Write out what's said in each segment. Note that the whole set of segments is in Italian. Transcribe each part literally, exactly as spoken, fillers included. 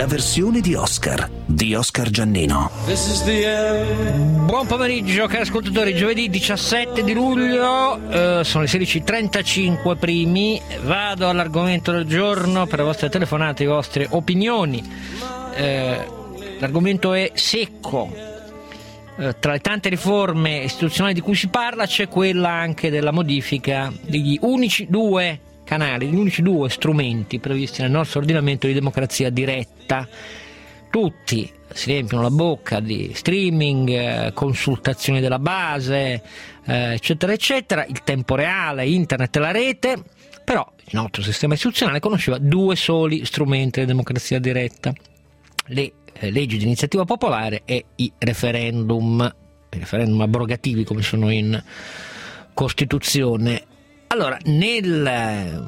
versione di Oscar, di Oscar Giannino. Buon pomeriggio cari ascoltatori, giovedì diciassette di luglio, eh, sono le sedici e trentacinque primi, vado all'argomento del giorno per le vostre telefonate, le vostre opinioni. Eh, l'argomento è secco. Eh, tra le tante riforme istituzionali di cui si parla c'è quella anche della modifica degli unici due canali, gli unici due strumenti previsti nel nostro ordinamento di democrazia diretta. Tutti si riempiono la bocca di streaming, eh, consultazioni della base, eh, eccetera eccetera, il tempo reale, internet e la rete, però il nostro sistema istituzionale conosceva due soli strumenti di democrazia diretta: le eh, leggi di iniziativa popolare e i referendum, i referendum abrogativi come sono in Costituzione. Allora, nel,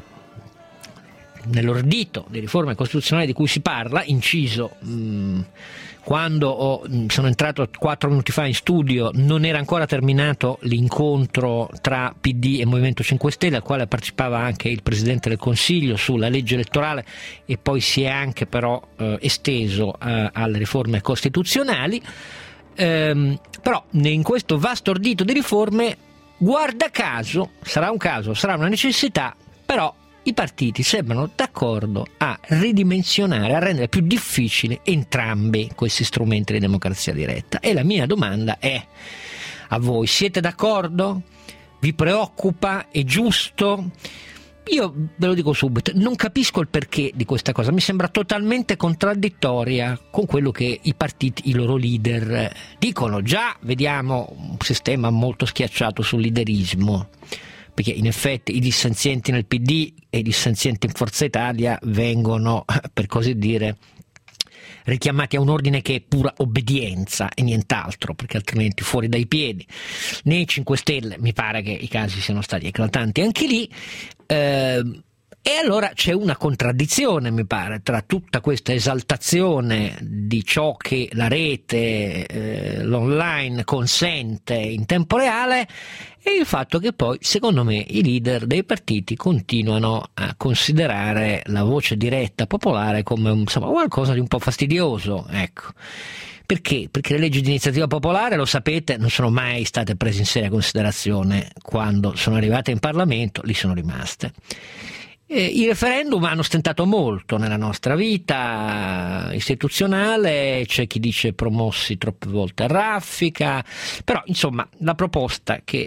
nell'ordito di riforme costituzionali di cui si parla, inciso, mh, quando ho, sono entrato quattro minuti fa in studio, non era ancora terminato l'incontro tra P D e Movimento cinque Stelle, al quale partecipava anche il Presidente del Consiglio sulla legge elettorale, e poi si è anche però eh, esteso eh, alle riforme costituzionali. Ehm, però in questo vasto ordito di riforme, guarda caso, sarà un caso, sarà una necessità, però i partiti sembrano d'accordo a ridimensionare, a rendere più difficili entrambi questi strumenti di democrazia diretta. E la mia domanda è a voi: siete d'accordo? Vi preoccupa? È giusto? Io ve lo dico subito, non capisco il perché di questa cosa, mi sembra totalmente contraddittoria con quello che i partiti, i loro leader dicono. Già vediamo un sistema molto schiacciato sul leaderismo, perché in effetti i dissenzienti nel P D e i dissenzienti in Forza Italia vengono, per così dire, richiamati a un ordine che è pura obbedienza e nient'altro, perché altrimenti fuori dai piedi. Nei cinque Stelle mi pare che i casi siano stati eclatanti anche lì, eh, e allora c'è una contraddizione, mi pare, tra tutta questa esaltazione di ciò che la rete, eh, l'online consente in tempo reale, e il fatto che poi, secondo me, i leader dei partiti continuano a considerare la voce diretta popolare come, insomma, qualcosa di un po' fastidioso, ecco. Perché? Perché le leggi di iniziativa popolare, lo sapete, non sono mai state prese in seria considerazione quando sono arrivate in Parlamento, lì sono rimaste. Eh, I referendum hanno stentato molto nella nostra vita istituzionale, c'è chi dice promossi troppe volte a raffica, però insomma la proposta che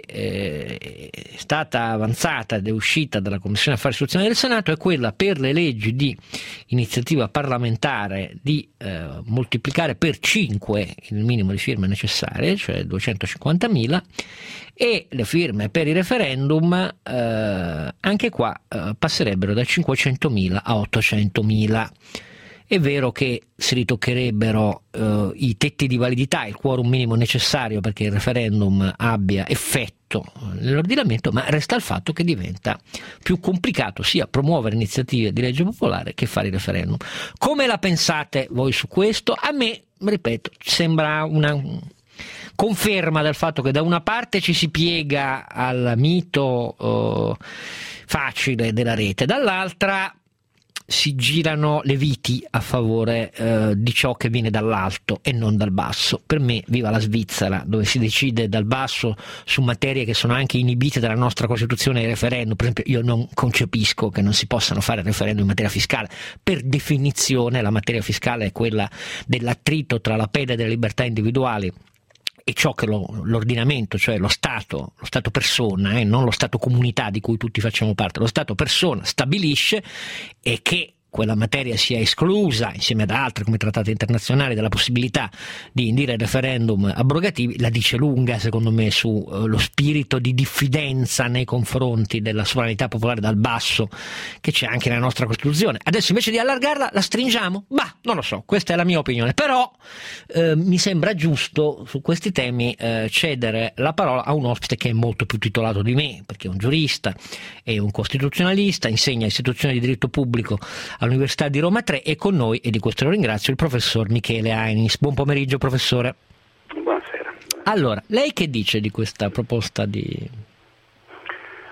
eh, è stata avanzata ed è uscita dalla Commissione Affari Istituzionali del Senato è quella per le leggi di iniziativa parlamentare di eh, moltiplicare per cinque il minimo di firme necessarie, cioè duecentocinquantamila, e le firme per i referendum eh, anche qua eh, passerebbero da cinquecentomila a ottocentomila. È vero che si ritoccherebbero eh, i tetti di validità, il quorum minimo necessario perché il referendum abbia effetto nell'ordinamento, ma resta il fatto che diventa più complicato sia promuovere iniziative di legge popolare che fare i referendum. Come la pensate voi su questo? A me, ripeto, sembra una conferma del fatto che da una parte ci si piega al mito uh, facile della rete, dall'altra si girano le viti a favore uh, di ciò che viene dall'alto e non dal basso. Per me, viva la Svizzera, dove si decide dal basso su materie che sono anche inibite dalla nostra Costituzione e referendum. Per esempio, io non concepisco che non si possano fare referendum in materia fiscale. Per definizione la materia fiscale è quella dell'attrito tra la pena delle libertà individuali e ciò che lo, l'ordinamento, cioè lo Stato, lo Stato persona, eh, non lo Stato comunità di cui tutti facciamo parte, lo Stato persona stabilisce, e che quella materia sia esclusa, insieme ad altre come trattati internazionali, dalla possibilità di indire referendum abrogativi, la dice lunga secondo me sullo uh, spirito di diffidenza nei confronti della sovranità popolare dal basso che c'è anche nella nostra Costituzione. Adesso invece di allargarla la stringiamo? Bah, non lo so, questa è la mia opinione, però eh, mi sembra giusto su questi temi eh, cedere la parola a un ospite che è molto più titolato di me, perché è un giurista, è un costituzionalista, insegna istituzioni di diritto pubblico all'Università di Roma tre, e con noi, e di questo lo ringrazio, il professor Michele Ainis. Buon pomeriggio, professore. Buonasera. Allora, lei che dice di questa proposta di... Cosa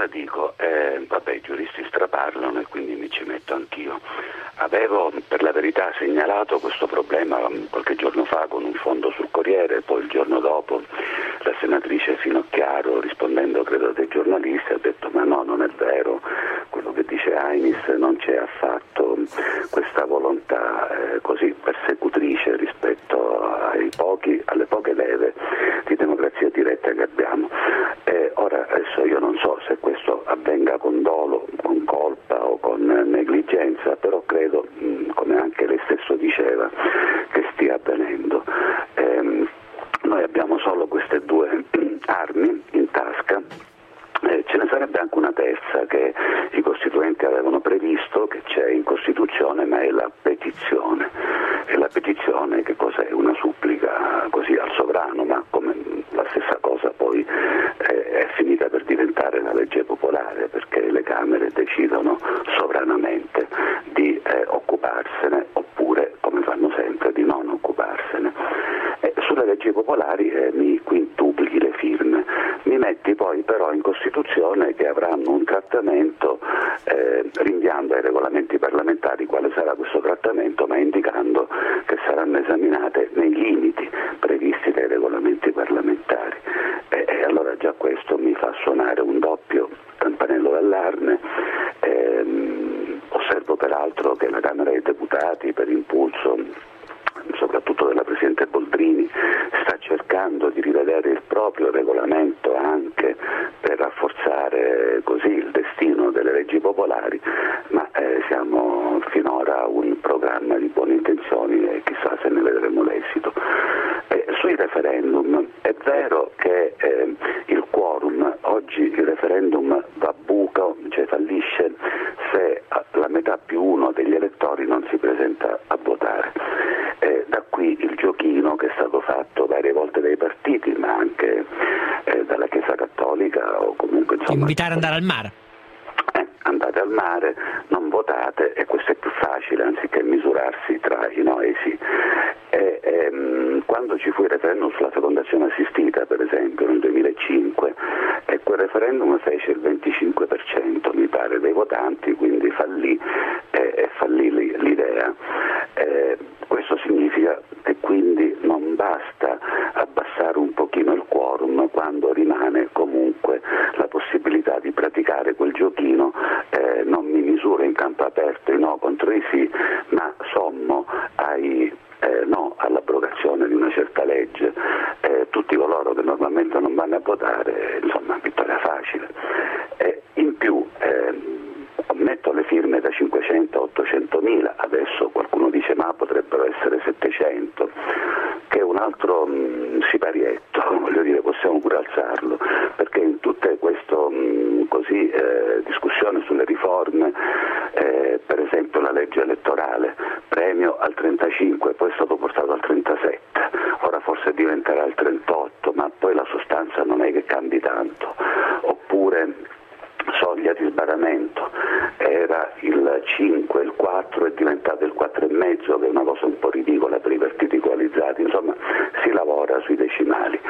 dico, eh, vabbè, i giuristi straparlano e quindi mi ci metto anch'io. Avevo per la verità segnalato questo problema qualche giorno fa con un fondo sul Corriere, poi il giorno dopo la senatrice Finocchiaro, rispondendo credo dei giornalisti, ha detto ma no, non è vero, quello che dice Ainis, non c'è affatto questa volontà eh, così persecutrice rispetto ai pochi, alle poche leve di democrazia diretta che abbiamo. Eh, ora adesso io non so se questo avvenga con dolo, con colpa o con negligenza, però credo, mh, come anche lei stesso diceva, che stia avvenendo. Eh, noi abbiamo solo queste due armi in tasca. Eh, ce ne sarebbe anche una terza che i costituenti avevano previsto, che c'è in Costituzione, ma è la petizione. E la petizione che cos'è? Una supplica così al sovrano, ma come la stessa cosa poi eh, è finita per diventare la legge popolare, perché le Camere decidono sovranamente di eh, occuparsene oppure, come fanno sempre, di non occuparsene. Eh, sulle leggi popolari eh, mi quintuplichi le firme, mi metti poi però in Costituzione che avranno un trattamento eh, rinviando ai regolamenti parlamentari quale sarà questo trattamento, ma indicando che saranno esaminate nei limiti previsti dai regolamenti parlamentari. E, e allora già questo mi fa suonare un doppio campanello d'allarme. Ehm, osservo peraltro che la Camera dei Deputati, per impulso soprattutto della Presidente Boldrini, sta cercando di rivedere il proprio regolamento anche per rafforzare così il destino delle leggi popolari, ma eh, siamo finora un programma di buone intenzioni e chissà se ne vedremo l'esito. Eh, sui referendum è vero che eh, il quorum, oggi il referendum va buco, cioè fallisce se la metà più uno degli elettori non si presenta a votare. Eh, da qui il giochino che è stato fatto varie volte dai partiti, ma anche eh, dalla Chiesa Cattolica o comunque insomma. Invitare ad andare al mare. Eh, andate al mare, non votate, e questo è più facile anziché misurarsi tra i no e i sì. E, ehm, quando ci fu il referendum sulla fecondazione assistita, per esempio, nel duemilacinque, e quel referendum fece il venticinque per cento, mi pare, dei votanti, quindi fallì e eh, fallì l'idea. Eh, questo significa che quindi non basta abbassare un pochino il quorum quando rimane comunque la possibilità di praticare quel giochino, eh, non mi misuro in campo aperto i no contro i sì, ma sommo ai eh, no all'abrogazione di una certa legge. Eh, tutti coloro che normalmente non vanno a votare, insomma, vittoria facile. Eh, in più eh, metto le firme da cinquecento a ottocentomila, adesso qualcuno dice ma potrebbero essere settecento, che è un altro mh, siparietto, voglio dire, possiamo pure alzarlo, perché in tutte queste così eh, discussioni sulle riforme, eh, per esempio la legge elettorale, premio al trentacinque, poi è stato portato al trentasette, ora forse diventerà il trentotto, ma poi la sostanza non è che cambi tanto. Oppure soglia di sbarramento, era il cinque, il quattro, è diventato il quattro e mezzo, che è una cosa un po' ridicola per i partiti coalizzati, insomma si lavora sui decimali.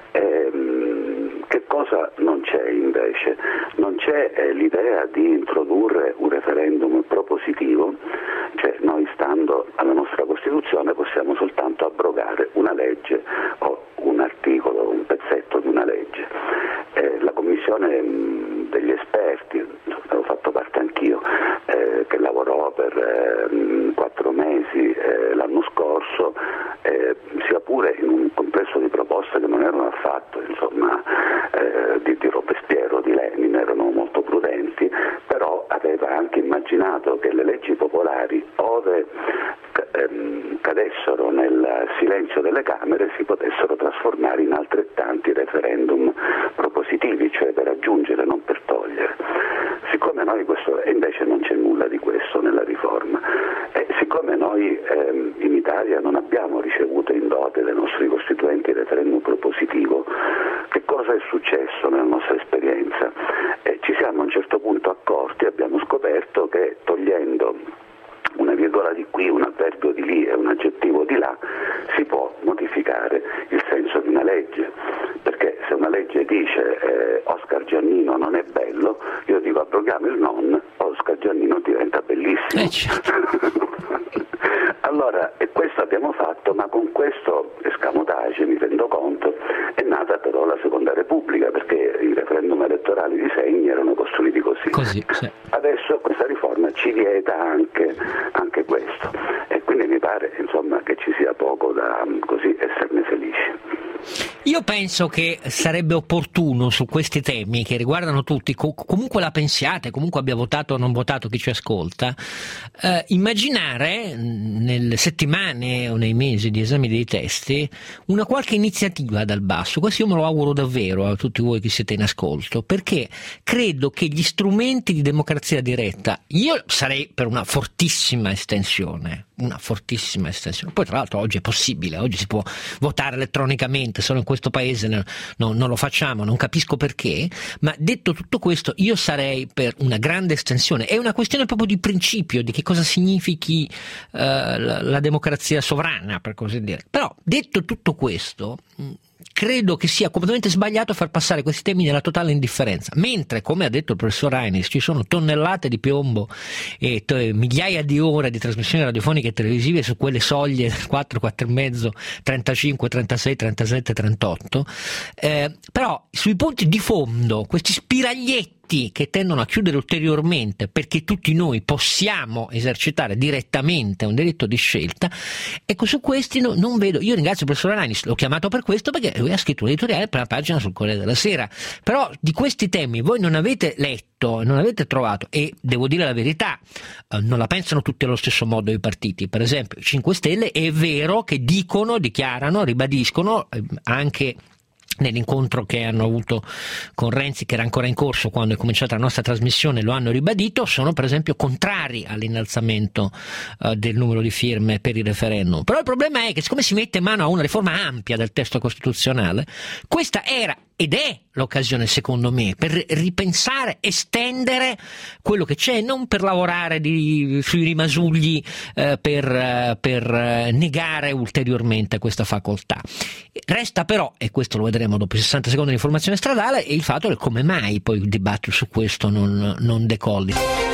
Ehm, che cosa non c'è invece? Non c'è eh, l'idea di introdurre un referendum propositivo, cioè noi stando alla nostra Costituzione possiamo soltanto abrogare una legge o un articolo, un pezzetto di una legge. Eh, la Commissione mh, degli esperti, avevo fatto parte anch'io, eh, che lavorò per eh, quattro mesi eh, l'anno scorso, eh, sia pure in un complesso di proposte che non erano affatto insomma, eh, di, di Robespierre o di Lenin, erano molto prudenti, però aveva anche immaginato che le leggi popolari, ove ehm, cadessero nel silenzio delle Camere, si potessero trasformare in altrettanti referendum propositivi, cioè per aggiungere, non per togliere. Siccome noi questo, e invece non c'è nulla di questo nella riforma, e siccome noi ehm, in Italia non abbiamo ricevuto in dote dai nostri costituenti il referendum propositivo, che cosa è successo nella nostra esperienza? Eh, ci siamo a un certo punto accorti, abbiamo scoperto che togliendo una virgola di qui, un avverbio di lì e un aggettivo di là, si può modificare il senso di una legge, perché se una legge dice eh, Oscar Giannino non è bello, io dico abbroghiamo il non, Oscar Giannino diventa bellissimo. Eh, certo. Allora, e questo abbiamo fatto, ma con questo escamotage, mi rendo conto, è nata però la Seconda Repubblica, perché i referendum elettorali di segni erano costruiti così. Così, sì. Adesso questa riforma ci vieta anche, anche questo, e quindi mi pare, insomma, che ci sia poco da così esserne felici. Io penso che sarebbe opportuno su questi temi che riguardano tutti, co- comunque la pensiate, comunque abbia votato o non votato chi ci ascolta, eh, immaginare nelle settimane o nei mesi di esami dei testi una qualche iniziativa dal basso. Questo io me lo auguro davvero a tutti voi che siete in ascolto, perché credo che gli strumenti di democrazia diretta, io sarei per una fortissima estensione, una fortissima estensione. Poi tra l'altro oggi è possibile, oggi si può votare elettronicamente, solo in questo paese no, no, non lo facciamo, non capisco perché, ma detto tutto questo io sarei per una grande estensione. È una questione proprio di principio, di che cosa significhi uh, la, la democrazia sovrana, per così dire. Però detto tutto questo, credo che sia completamente sbagliato far passare questi temi nella totale indifferenza, mentre, come ha detto il professor Ainis, ci sono tonnellate di piombo e t- migliaia di ore di trasmissioni radiofoniche e televisive su quelle soglie quattro, quattro e mezzo, trentacinque, trentasei, trentasette, trentotto, eh, però sui punti di fondo, questi spiraglietti che tendono a chiudere ulteriormente perché tutti noi possiamo esercitare direttamente un diritto di scelta, ecco, su questi no, non vedo. Io ringrazio il professor Ainis, l'ho chiamato per questo perché lui ha scritto un editoriale per la pagina sul Corriere della Sera, però di questi temi voi non avete letto, non avete trovato, e devo dire la verità, eh, non la pensano tutti allo stesso modo i partiti. Per esempio i cinque Stelle è vero che dicono, dichiarano, ribadiscono eh, anche nell'incontro che hanno avuto con Renzi, che era ancora in corso quando è cominciata la nostra trasmissione, lo hanno ribadito, sono per esempio contrari all'innalzamento uh, del numero di firme per il referendum. Però il problema è che siccome si mette mano a una riforma ampia del testo costituzionale, questa era ed è l'occasione, secondo me, per ripensare, estendere quello che c'è, non per lavorare di, sui rimasugli eh, per, eh, per negare ulteriormente questa facoltà. Resta però, e questo lo vedremo dopo i sessanta secondi di informazione stradale, il fatto del come mai poi il dibattito su questo non, non decolli.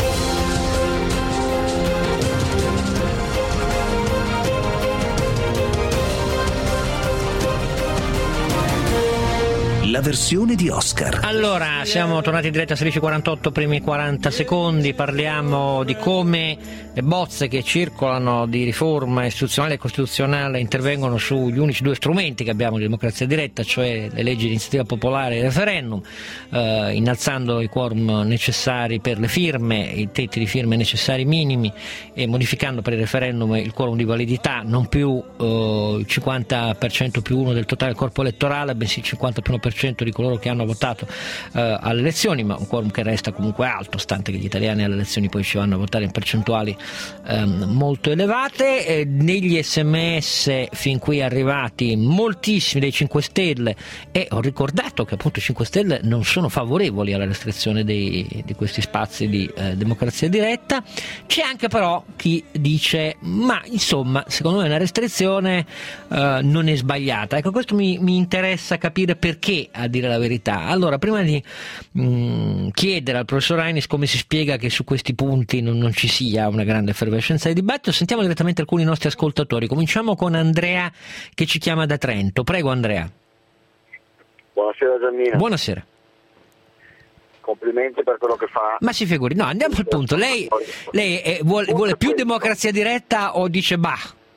La versione di Oscar. Allora, siamo tornati in diretta a sedici e quarantotto, primi quaranta secondi, parliamo di come le bozze che circolano di riforma istituzionale e costituzionale intervengono sugli unici due strumenti che abbiamo di democrazia diretta, cioè le leggi di iniziativa popolare e il referendum, eh, innalzando i quorum necessari per le firme, i tetti di firme necessari minimi, e modificando per il referendum il quorum di validità, non più eh, il cinquanta per cento più uno del totale corpo elettorale, bensì il cinquanta più uno per cento di coloro che hanno votato eh, alle elezioni, ma un quorum che resta comunque alto, stante che gli italiani alle elezioni poi ci vanno a votare in percentuali ehm, molto elevate. Eh, negli sms fin qui arrivati moltissimi dei cinque Stelle, e ho ricordato che appunto i cinque Stelle non sono favorevoli alla restrizione dei, di questi spazi di eh, democrazia diretta. C'è anche però chi dice ma insomma secondo me una restrizione eh, non è sbagliata. Ecco, questo mi, mi interessa capire perché, a dire la verità. Allora, prima di mh, chiedere al professor Ainis come si spiega che su questi punti non, non ci sia una grande effervescenza di dibattito, sentiamo direttamente alcuni nostri ascoltatori. Cominciamo con Andrea che ci chiama da Trento. Prego Andrea. Buonasera Giannino. Buonasera. Complimenti per quello che fa. Ma si figuri, no, andiamo al punto. Lei, lei è, vuole, vuole più democrazia diretta o dice bah?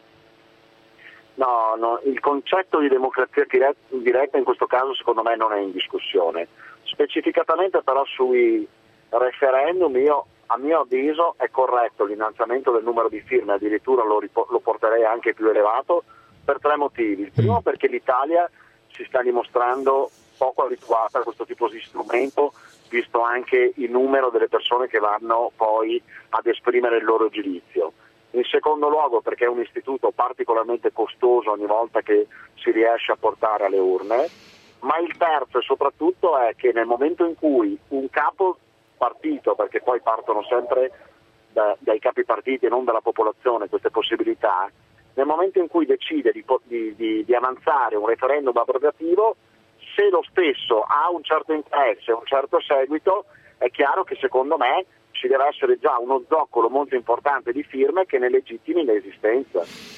No, no, il concetto di democrazia diretta in questo caso secondo me non è in discussione. Specificatamente però sui referendum, io a mio avviso è corretto l'innalzamento del numero di firme, addirittura lo, ripo- lo porterei anche più elevato per tre motivi. Il primo perché l'Italia si sta dimostrando poco abituata a questo tipo di strumento, visto anche il numero delle persone che vanno poi ad esprimere il loro giudizio. In secondo luogo perché è un istituto particolarmente costoso ogni volta che si riesce a portare alle urne, ma il terzo e soprattutto è che nel momento in cui un capo partito, perché poi partono sempre da, dai capi partiti e non dalla popolazione queste possibilità, nel momento in cui decide di, di, di, di avanzare un referendum abrogativo se lo stesso ha un certo interesse, un certo seguito, è chiaro che secondo me ci deve essere già uno zoccolo molto importante di firme che ne legittimi l'esistenza.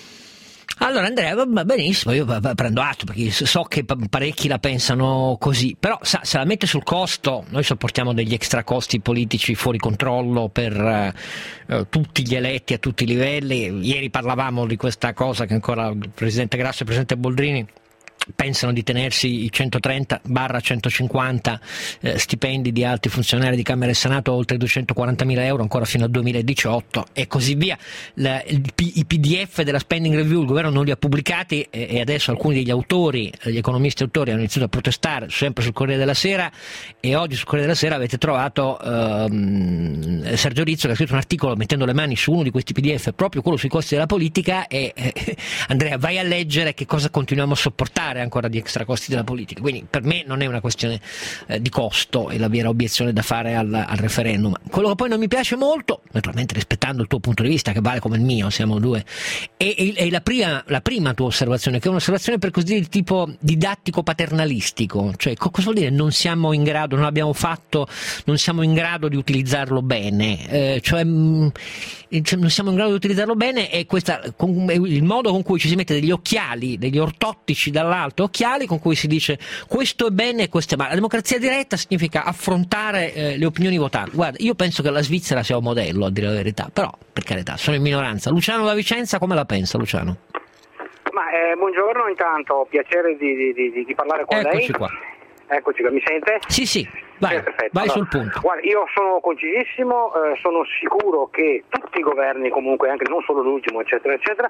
Allora Andrea, va benissimo, io prendo atto perché so che parecchi la pensano così, però sa, se la mette sul costo, noi sopportiamo degli extra costi politici fuori controllo per eh, tutti gli eletti a tutti i livelli. Ieri parlavamo di questa cosa che ancora il Presidente Grasso e il Presidente Boldrini pensano di tenersi i centotrenta centocinquanta eh, stipendi di alti funzionari di Camera e Senato oltre i duecentoquarantamila euro ancora fino al duemiladiciotto e così via. La, il, I P D F della spending review il governo non li ha pubblicati e, e adesso alcuni degli autori, gli economisti autori hanno iniziato a protestare sempre sul Corriere della Sera e oggi sul Corriere della Sera avete trovato ehm, Sergio Rizzo che ha scritto un articolo mettendo le mani su uno di questi P D F, proprio quello sui costi della politica e eh, Andrea vai a leggere che cosa continuiamo a sopportare ancora di extra costi della politica, quindi per me non è una questione eh, di costo e la vera obiezione da fare al, al referendum. Quello che poi non mi piace molto, naturalmente rispettando il tuo punto di vista che vale come il mio, siamo due, è, è, è la, prima, la prima tua osservazione, che è un'osservazione per così dire di tipo didattico paternalistico, cioè cosa vuol dire non siamo in grado, non abbiamo fatto, non siamo in grado di utilizzarlo bene, eh, cioè mh, non siamo in grado di utilizzarlo bene e questa, con, il modo con cui ci si mette degli occhiali, degli ortottici dall'alto, occhiali con cui si dice questo è bene e questo è male. La democrazia diretta significa affrontare eh, le opinioni votanti. Guarda, io penso che la Svizzera sia un modello, a dire la verità, però per carità sono in minoranza. Luciano da Vicenza come la pensa, Luciano? Ma eh, buongiorno, intanto piacere di, di, di, di parlare con Eccoci lei. Eccoci qua. Eccoci qua, mi sente? Sì, sì, vai, eh, perfetto. vai allora, sul punto. Guarda, io sono concisissimo, eh, sono sicuro che tutti i governi, comunque anche non solo l'ultimo, eccetera, eccetera,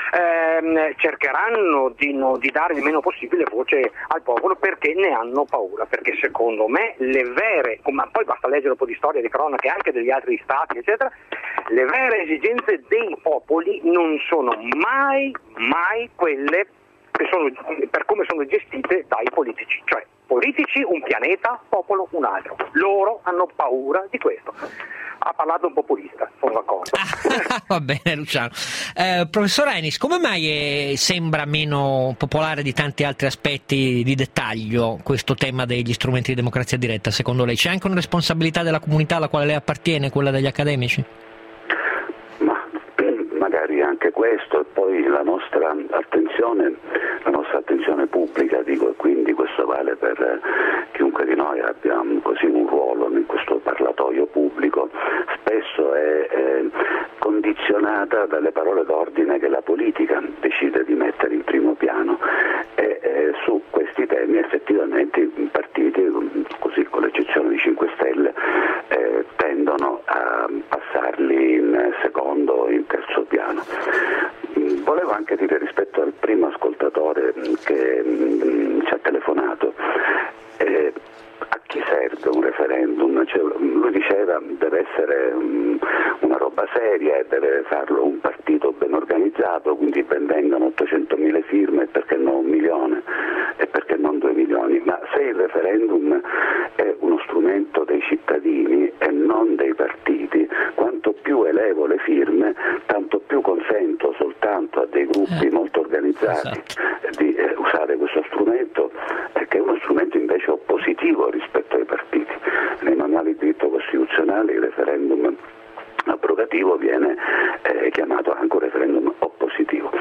ehm, cercheranno di, no, di dare il meno possibile voce al popolo perché ne hanno paura, perché secondo me le vere, ma poi basta leggere un po' di storia, di cronache anche degli altri stati, eccetera, le vere esigenze dei popoli non sono mai, mai quelle che sono, per come sono gestite dai politici, cioè politici un pianeta, popolo un altro. Loro hanno paura di questo. Ha parlato un populista, sono d'accordo. Ah, va bene Luciano. Eh, professor Ainis, come mai è, sembra meno popolare di tanti altri aspetti di dettaglio questo tema degli strumenti di democrazia diretta secondo lei? C'è anche una responsabilità della comunità alla quale lei appartiene, quella degli accademici? Ma magari anche questo e poi la nostra attenzione, la nostra attenzione pubblica, dico, e quindi questo vale per chiunque di noi abbia così un ruolo in questo parlatoio pubblico, spesso è, è condizionata dalle parole d'ordine che la politica decide di mettere in primo piano e, e su questi temi effettivamente i partiti, così con l'eccezione di cinque Stelle, eh, tendono a passarli in secondo o in terzo piano. Volevo anche dire rispetto al primo ascoltatore che mh, ci ha telefonato, eh, a chi serve un referendum? Cioè, lui diceva deve essere um, una roba seria e deve farlo un partito ben organizzato, quindi ben vengano ottocentomila firme e perché non un milione e perché non due milioni, ma se il referendum è uno strumento dei cittadini e non dei partiti, quanto più elevo le firme tanto più consento soltanto a dei gruppi eh, molto organizzati esatto. di eh, usare questo strumento, eh, che è uno strumento invece oppositivo rispetto ai partiti. Nei manuali di diritto costituzionale il referendum abrogativo viene eh, chiamato anche un referendum oppositivo.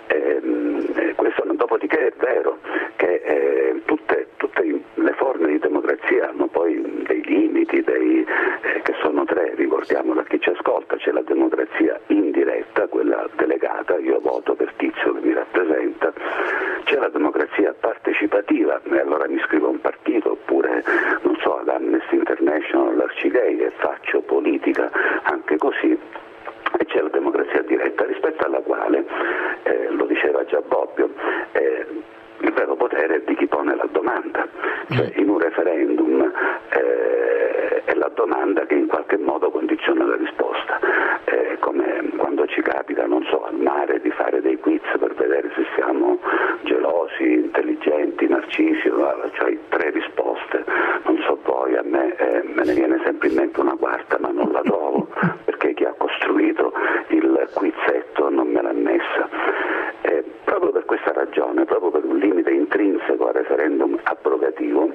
Eh, questo, dopodiché è vero che eh, tutte, tutte le forme di democrazia hanno poi dei limiti, dei, eh, che sono tre, ricordiamolo a chi ci ascolta: c'è la democrazia indiretta, quella delegata, io voto per Tizio che mi rappresenta, c'è la democrazia partecipativa, e allora mi iscrivo a un partito oppure non so ad Amnesty International, l'Arcigay e faccio politica anche così, e c'è la democrazia diretta rispetto alla quale, eh, lo diceva già Bobbio, eh, il vero potere è di chi pone la domanda, cioè in un referendum eh, è la domanda che in qualche modo condiziona la risposta, eh, come quando ci capita, non so, al mare di fare dei quiz per vedere se siamo gelosi, intelligenti, narcisi, cioè tre risposte, non so voi, a me eh, me ne viene sempre in mente una quarta ma non la trovo, perché chi ha costruito il quizzetto non me l'ha messa. Eh, proprio per questa ragione, proprio per un limite intrinseco al referendum abrogativo,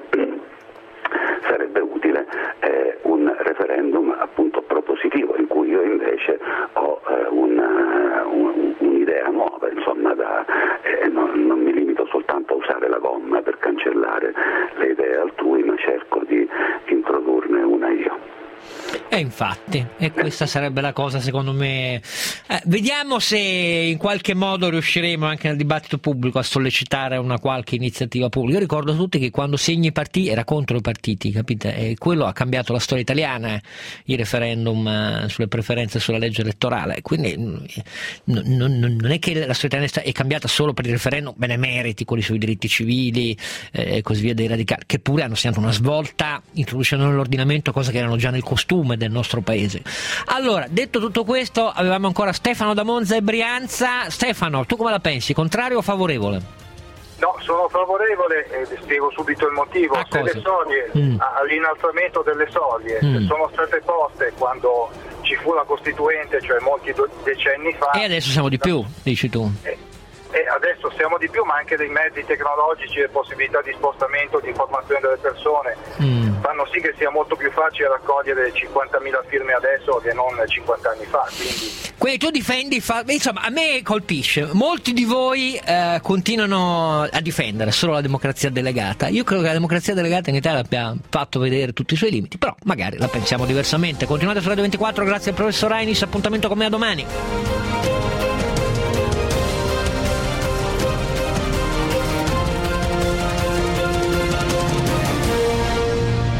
sarebbe utile eh, un referendum appunto propositivo, in cui io invece ho eh, una, un, un'idea nuova, insomma, da, eh, non, non mi limito soltanto a usare la gomma per cancellare le idee altrui, ma cerco di introdurne una io. E infatti, e questa sarebbe la cosa, secondo me. Eh, vediamo se in qualche modo riusciremo anche nel dibattito pubblico a sollecitare una qualche iniziativa pubblica. Io ricordo a tutti che quando Segni Partiti era contro i partiti, capite? E quello ha cambiato la storia italiana, eh, il referendum eh, sulle preferenze sulla legge elettorale. Quindi non, non, non è che la storia italiana è cambiata solo per il referendum benemeriti, quelli sui diritti civili eh, e così via dei radicali, che pure hanno segnato una svolta introducendo nell'ordinamento cose che erano già nel costume del nostro paese. Allora, detto tutto questo, avevamo ancora Stefano da Monza e Brianza. Stefano, tu come la pensi? Contrario o favorevole? No, sono favorevole e vi spiego subito il motivo. A Se cosa? le soglie, Mm. all'innalzamento delle soglie, Mm. sono state poste quando ci fu la Costituente, cioè molti do- decenni fa. E adesso siamo di più, dici tu. E, e adesso siamo di più, ma anche dei mezzi tecnologici e possibilità di spostamento, di informazione delle persone Mm. fanno sì che sia molto più facile raccogliere cinquantamila firme adesso che non cinquanta anni fa. Quindi Quindi tu difendi, fa... insomma, a me colpisce. Molti di voi eh, continuano a difendere solo la democrazia delegata. Io credo che la democrazia delegata in Italia abbia fatto vedere tutti i suoi limiti, però magari la pensiamo diversamente. Continuate su Radio ventiquattro, grazie al professor Ainis, appuntamento con me a domani.